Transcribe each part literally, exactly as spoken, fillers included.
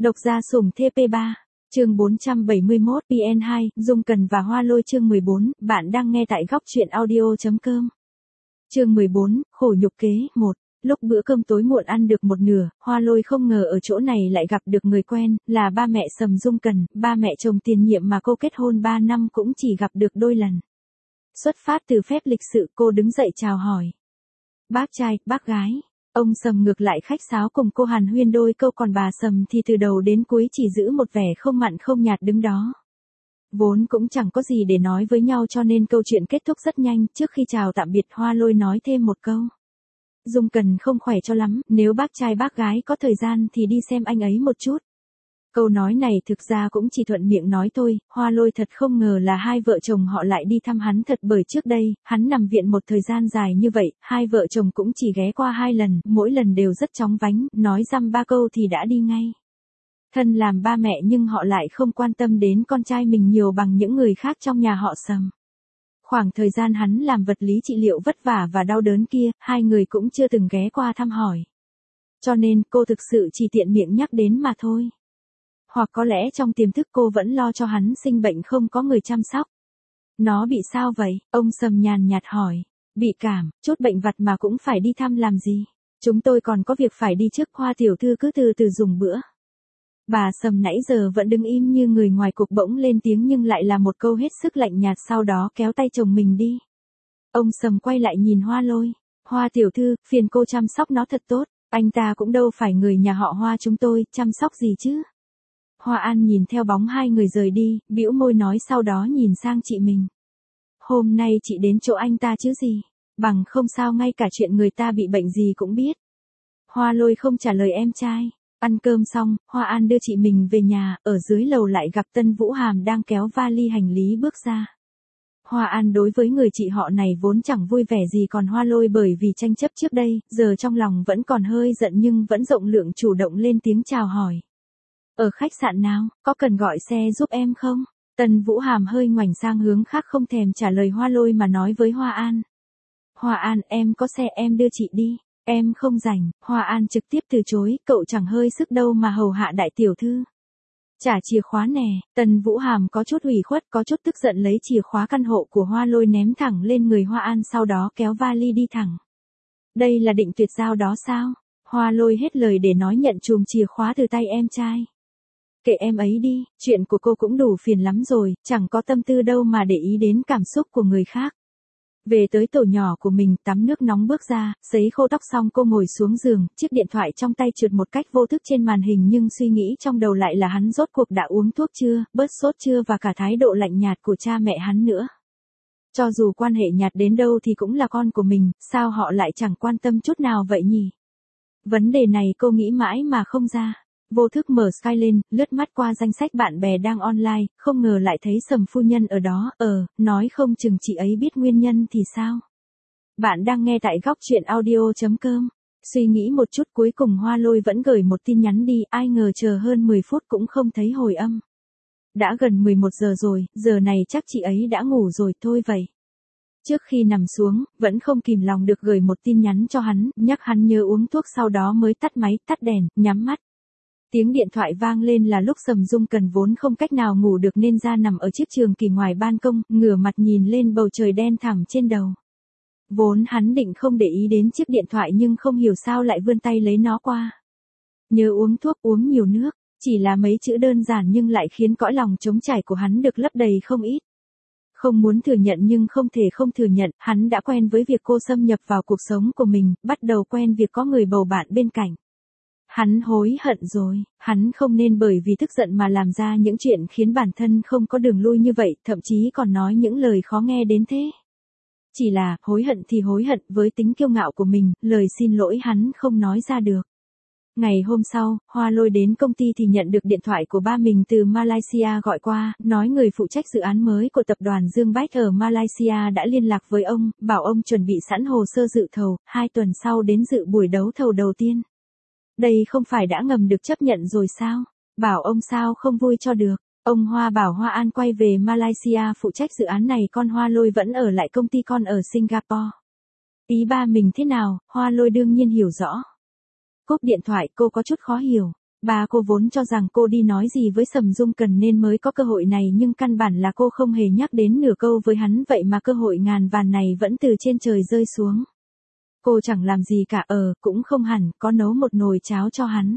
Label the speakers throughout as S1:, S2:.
S1: Độc gia sủng T P ba, chương bốn trăm bảy mươi mốt P N hai, Dung Cần và Hoa Lôi chương mười bốn, bạn đang nghe tại góc truyện audio.com. Chương mười bốn, khổ nhục kế, một. Lúc bữa cơm tối muộn ăn được một nửa, Hoa Lôi không ngờ ở chỗ này lại gặp được người quen, là ba mẹ Sầm Dung Cần, ba mẹ chồng tiền nhiệm mà cô kết hôn ba năm cũng chỉ gặp được đôi lần. Xuất phát từ phép lịch sự, cô đứng dậy chào hỏi. Bác trai, bác gái. Ông Sầm ngược lại khách sáo cùng cô hàn huyên đôi câu, còn bà Sầm thì từ đầu đến cuối chỉ giữ một vẻ không mặn không nhạt đứng đó. Vốn cũng chẳng có gì để nói với nhau cho nên câu chuyện kết thúc rất nhanh. Trước khi chào tạm biệt, Hoa Lôi nói thêm một câu. Dung Cần không khỏe cho lắm, nếu bác trai bác gái có thời gian thì đi xem anh ấy một chút. Câu nói này thực ra cũng chỉ thuận miệng nói thôi, Hoa Lôi thật không ngờ là hai vợ chồng họ lại đi thăm hắn thật, bởi trước đây, hắn nằm viện một thời gian dài như vậy, hai vợ chồng cũng chỉ ghé qua hai lần, mỗi lần đều rất chóng vánh, nói dăm ba câu thì đã đi ngay. Thân làm ba mẹ nhưng họ lại không quan tâm đến con trai mình nhiều bằng những người khác trong nhà họ Sầm. Khoảng thời gian hắn làm vật lý trị liệu vất vả và đau đớn kia, hai người cũng chưa từng ghé qua thăm hỏi. Cho nên cô thực sự chỉ tiện miệng nhắc đến mà thôi. Hoặc có lẽ trong tiềm thức cô vẫn lo cho hắn sinh bệnh không có người chăm sóc. Nó bị sao vậy? Ông Sầm nhàn nhạt hỏi. Bị cảm, chút bệnh vặt mà cũng phải đi thăm làm gì? Chúng tôi còn có việc phải đi trước, Hoa tiểu thư cứ từ từ dùng bữa. Bà Sầm nãy giờ vẫn đứng im như người ngoài cuộc bỗng lên tiếng nhưng lại là một câu hết sức lạnh nhạt, sau đó kéo tay chồng mình đi. Ông Sầm quay lại nhìn Hoa Lôi. Hoa tiểu thư, phiền cô chăm sóc nó thật tốt, anh ta cũng đâu phải người nhà họ Hoa chúng tôi, chăm sóc gì chứ? Hoa An nhìn theo bóng hai người rời đi, bĩu môi nói, sau đó nhìn sang chị mình. Hôm nay chị đến chỗ anh ta chứ gì? Bằng không sao ngay cả chuyện người ta bị bệnh gì cũng biết. Hoa Lôi không trả lời em trai. Ăn cơm xong, Hoa An đưa chị mình về nhà, ở dưới lầu lại gặp Tân Vũ Hàm đang kéo vali hành lý bước ra. Hoa An đối với người chị họ này vốn chẳng vui vẻ gì, còn Hoa Lôi bởi vì tranh chấp trước đây, giờ trong lòng vẫn còn hơi giận nhưng vẫn rộng lượng chủ động lên tiếng chào hỏi. Ở khách sạn nào, có cần gọi xe giúp em không? Tân Vũ Hàm hơi ngoảnh sang hướng khác không thèm trả lời Hoa Lôi mà nói với Hoa An. Hoa An, em có xe em đưa chị đi. Em không rảnh. Hoa An trực tiếp từ chối, cậu chẳng hơi sức đâu mà hầu hạ đại tiểu thư. Trả chìa khóa nè. Tân Vũ Hàm có chút ủy khuất, có chút tức giận lấy chìa khóa căn hộ của Hoa Lôi ném thẳng lên người Hoa An, sau đó kéo vali đi thẳng. Đây là định tuyệt giao đó sao? Hoa Lôi hết lời để nói, nhận chùm chìa khóa từ tay em trai. Kệ em ấy đi, chuyện của cô cũng đủ phiền lắm rồi, chẳng có tâm tư đâu mà để ý đến cảm xúc của người khác. Về tới tổ nhỏ của mình, tắm nước nóng bước ra, sấy khô tóc xong cô ngồi xuống giường, chiếc điện thoại trong tay trượt một cách vô thức trên màn hình, nhưng suy nghĩ trong đầu lại là hắn rốt cuộc đã uống thuốc chưa, bớt sốt chưa, và cả thái độ lạnh nhạt của cha mẹ hắn nữa. Cho dù quan hệ nhạt đến đâu thì cũng là con của mình, sao họ lại chẳng quan tâm chút nào vậy nhỉ? Vấn đề này cô nghĩ mãi mà không ra. Vô thức mở Skype lên, lướt mắt qua danh sách bạn bè đang online, không ngờ lại thấy Sầm phu nhân ở đó, ờ, nói không chừng chị ấy biết nguyên nhân thì sao? Bạn đang nghe tại góc truyện audio.com. Suy nghĩ một chút, cuối cùng Hoa Lôi vẫn gửi một tin nhắn đi, ai ngờ chờ hơn mười phút cũng không thấy hồi âm. Đã gần mười một giờ rồi, giờ này chắc chị ấy đã ngủ rồi thôi vậy. Trước khi nằm xuống, vẫn không kìm lòng được gửi một tin nhắn cho hắn, nhắc hắn nhớ uống thuốc, sau đó mới tắt máy, tắt đèn, nhắm mắt. Tiếng điện thoại vang lên là lúc Sầm Dung Cần vốn không cách nào ngủ được nên ra nằm ở chiếc giường kỳ ngoài ban công, ngửa mặt nhìn lên bầu trời đen thẳm trên đầu. Vốn hắn định không để ý đến chiếc điện thoại nhưng không hiểu sao lại vươn tay lấy nó qua. Nhớ uống thuốc, uống nhiều nước, chỉ là mấy chữ đơn giản nhưng lại khiến cõi lòng trống trải của hắn được lấp đầy không ít. Không muốn thừa nhận nhưng không thể không thừa nhận, hắn đã quen với việc cô xâm nhập vào cuộc sống của mình, bắt đầu quen việc có người bầu bạn bên cạnh. Hắn hối hận rồi, hắn không nên bởi vì tức giận mà làm ra những chuyện khiến bản thân không có đường lui như vậy, thậm chí còn nói những lời khó nghe đến thế. Chỉ là, hối hận thì hối hận, với tính kiêu ngạo của mình, lời xin lỗi hắn không nói ra được. Ngày hôm sau, Hoa Lôi đến công ty thì nhận được điện thoại của ba mình từ Malaysia gọi qua, nói người phụ trách dự án mới của tập đoàn Dương Bách ở Malaysia đã liên lạc với ông, bảo ông chuẩn bị sẵn hồ sơ dự thầu, hai tuần sau đến dự buổi đấu thầu đầu tiên. Đây không phải đã ngầm được chấp nhận rồi sao? Bảo ông sao không vui cho được. Ông Hoa bảo Hoa An quay về Malaysia phụ trách dự án này, con Hoa Lôi vẫn ở lại công ty con ở Singapore. Ý ba mình thế nào, Hoa Lôi đương nhiên hiểu rõ. Cúp điện thoại, cô có chút khó hiểu. Ba cô vốn cho rằng cô đi nói gì với Sầm Dung Cần nên mới có cơ hội này, nhưng căn bản là cô không hề nhắc đến nửa câu với hắn, vậy mà cơ hội ngàn vàng này vẫn từ trên trời rơi xuống. Cô chẳng làm gì cả, ờ, cũng không hẳn, có nấu một nồi cháo cho hắn.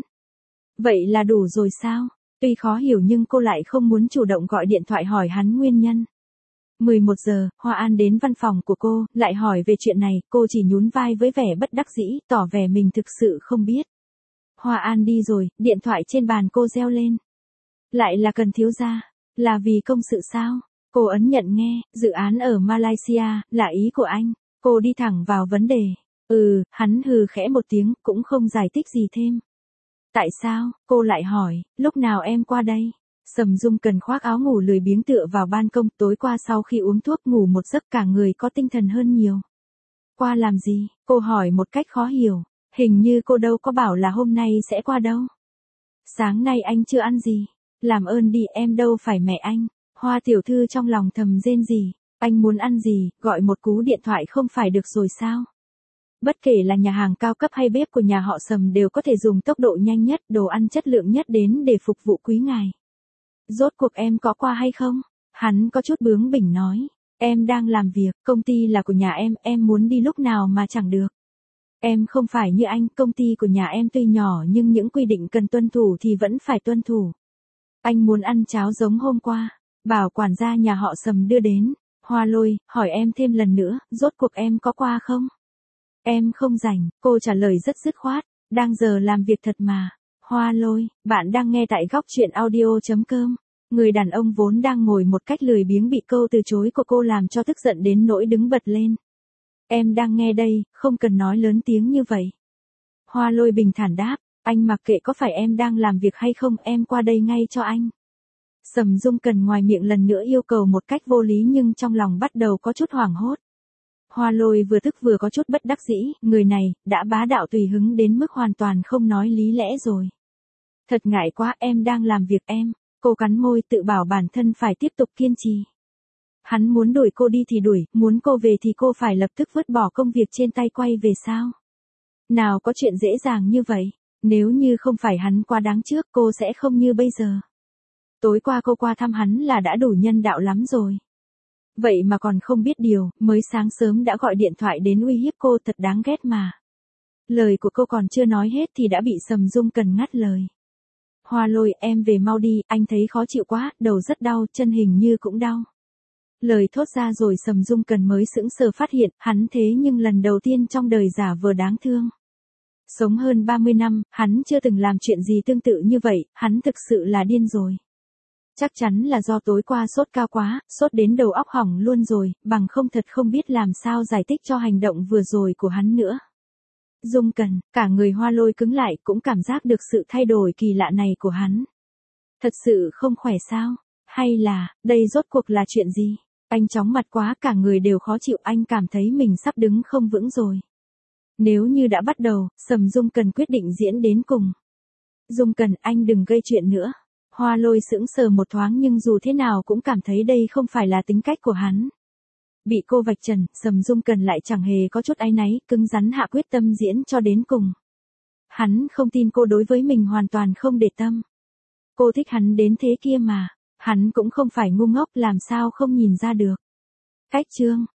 S1: Vậy là đủ rồi sao? Tuy khó hiểu nhưng cô lại không muốn chủ động gọi điện thoại hỏi hắn nguyên nhân. mười một giờ, Hoa An đến văn phòng của cô, lại hỏi về chuyện này, cô chỉ nhún vai với vẻ bất đắc dĩ, tỏ vẻ mình thực sự không biết. Hoa An đi rồi, điện thoại trên bàn cô reo lên. Lại là Cần thiếu gia, là vì công sự sao? Cô ấn nhận nghe, dự án ở Malaysia, là ý của anh. Cô đi thẳng vào vấn đề. Ừ, hắn hừ khẽ một tiếng, cũng không giải thích gì thêm. Tại sao? Cô lại hỏi, lúc nào em qua đây? Sầm Dung Cần khoác áo ngủ lười biếng tựa vào ban công, tối qua sau khi uống thuốc ngủ một giấc cả người có tinh thần hơn nhiều. Qua làm gì? Cô hỏi một cách khó hiểu. Hình như cô đâu có bảo là hôm nay sẽ qua đâu. Sáng nay anh chưa ăn gì. Làm ơn đi, em đâu phải mẹ anh. Hoa tiểu thư trong lòng thầm rên rỉ. Anh muốn ăn gì, gọi một cú điện thoại không phải được rồi sao? Bất kể là nhà hàng cao cấp hay bếp của nhà họ Sầm đều có thể dùng tốc độ nhanh nhất, đồ ăn chất lượng nhất đến để phục vụ quý ngài. Rốt cuộc em có qua hay không? Hắn có chút bướng bỉnh nói. Em đang làm việc, công ty là của nhà em, em muốn đi lúc nào mà chẳng được. Em không phải như anh, công ty của nhà em tuy nhỏ nhưng những quy định cần tuân thủ thì vẫn phải tuân thủ. Anh muốn ăn cháo giống hôm qua, bảo quản gia nhà họ Sầm đưa đến. Hoa Lôi, hỏi em thêm lần nữa, rốt cuộc em có qua không? Em không rảnh, cô trả lời rất dứt khoát, đang giờ làm việc thật mà. Hoa Lôi, bạn đang nghe tại góc truyện audio.com. Người đàn ông vốn đang ngồi một cách lười biếng bị câu từ chối của cô làm cho tức giận đến nỗi đứng bật lên. Em đang nghe đây, không cần nói lớn tiếng như vậy. Hoa Lôi bình thản đáp, anh mặc kệ có phải em đang làm việc hay không, em qua đây ngay cho anh. Sầm Dung Cần ngoài miệng lần nữa yêu cầu một cách vô lý nhưng trong lòng bắt đầu có chút hoảng hốt. Hoa Lôi vừa tức vừa có chút bất đắc dĩ, người này, đã bá đạo tùy hứng đến mức hoàn toàn không nói lý lẽ rồi. Thật ngại quá, em đang làm việc em, cô cắn môi tự bảo bản thân phải tiếp tục kiên trì. Hắn muốn đuổi cô đi thì đuổi, muốn cô về thì cô phải lập tức vứt bỏ công việc trên tay quay về sao? Nào có chuyện dễ dàng như vậy, nếu như không phải hắn quá đáng trước cô sẽ không như bây giờ. Tối qua cô qua thăm hắn là đã đủ nhân đạo lắm rồi. Vậy mà còn không biết điều, mới sáng sớm đã gọi điện thoại đến uy hiếp cô, thật đáng ghét mà. Lời của cô còn chưa nói hết thì đã bị Sầm Dung Cần ngắt lời. Hoa Lôi, em về mau đi, anh thấy khó chịu quá, đầu rất đau, chân hình như cũng đau. Lời thốt ra rồi Sầm Dung Cần mới sững sờ phát hiện, hắn thế nhưng lần đầu tiên trong đời giả vờ đáng thương. Sống hơn ba mươi năm, hắn chưa từng làm chuyện gì tương tự như vậy, hắn thực sự là điên rồi. Chắc chắn là do tối qua sốt cao quá, sốt đến đầu óc hỏng luôn rồi, bằng không thật không biết làm sao giải thích cho hành động vừa rồi của hắn nữa. Dung Cần, cả người Hoa Lôi cứng lại cũng cảm giác được sự thay đổi kỳ lạ này của hắn. Thật sự không khỏe sao? Hay là, đây rốt cuộc là chuyện gì? Anh chóng mặt quá, cả người đều khó chịu, anh cảm thấy mình sắp đứng không vững rồi. Nếu như đã bắt đầu, Sầm Dung Cần quyết định diễn đến cùng. Dung Cần, anh đừng gây chuyện nữa. Hoa Lôi sững sờ một thoáng nhưng dù thế nào cũng cảm thấy đây không phải là tính cách của hắn. Bị cô vạch trần, Sầm Dung Cần lại chẳng hề có chút áy náy, cứng rắn hạ quyết tâm diễn cho đến cùng. Hắn không tin cô đối với mình hoàn toàn không để tâm. Cô thích hắn đến thế kia mà, hắn cũng không phải ngu ngốc, làm sao không nhìn ra được. Cách chương